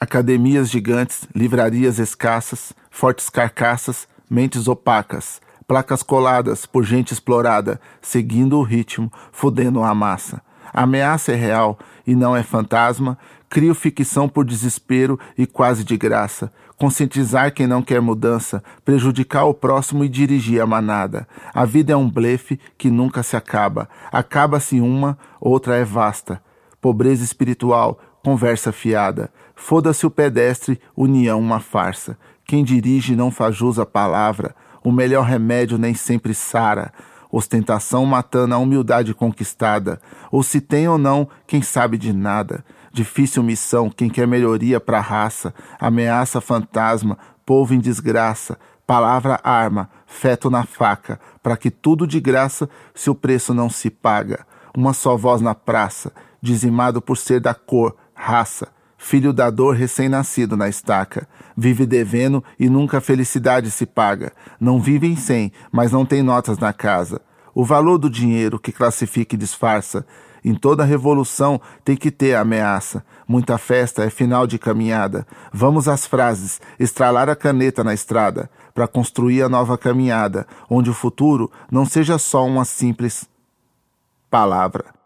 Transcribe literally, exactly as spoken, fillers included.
Academias gigantes, livrarias escassas, fortes carcaças, mentes opacas, placas coladas por gente explorada, seguindo o ritmo, fudendo a massa. A ameaça é real e não é fantasma. Crio ficção por desespero e quase de graça. Conscientizar quem não quer mudança, prejudicar o próximo e dirigir a manada. A vida é um blefe que nunca se acaba. Acaba-se uma, outra é vasta. Pobreza espiritual, conversa fiada. Foda-se o pedestre, união uma farsa. Quem dirige não faz jus à palavra. O melhor remédio nem sempre sara. Ostentação matando a humildade conquistada. Ou se tem ou não, quem sabe de nada. Difícil missão, quem quer melhoria pra raça. Ameaça fantasma, povo em desgraça. Palavra arma, feto na faca. Pra que tudo de graça, se o preço não se paga. Uma só voz na praça, dizimado por ser da cor, raça. Filho da dor recém-nascido na estaca. Vive devendo e nunca a felicidade se paga. Não vive em cem, mas não tem notas na casa. O valor do dinheiro que classifica e disfarça. Em toda revolução tem que ter ameaça. Muita festa é final de caminhada. Vamos às frases, estralar a caneta na estrada, para construir a nova caminhada, onde o futuro não seja só uma simples palavra.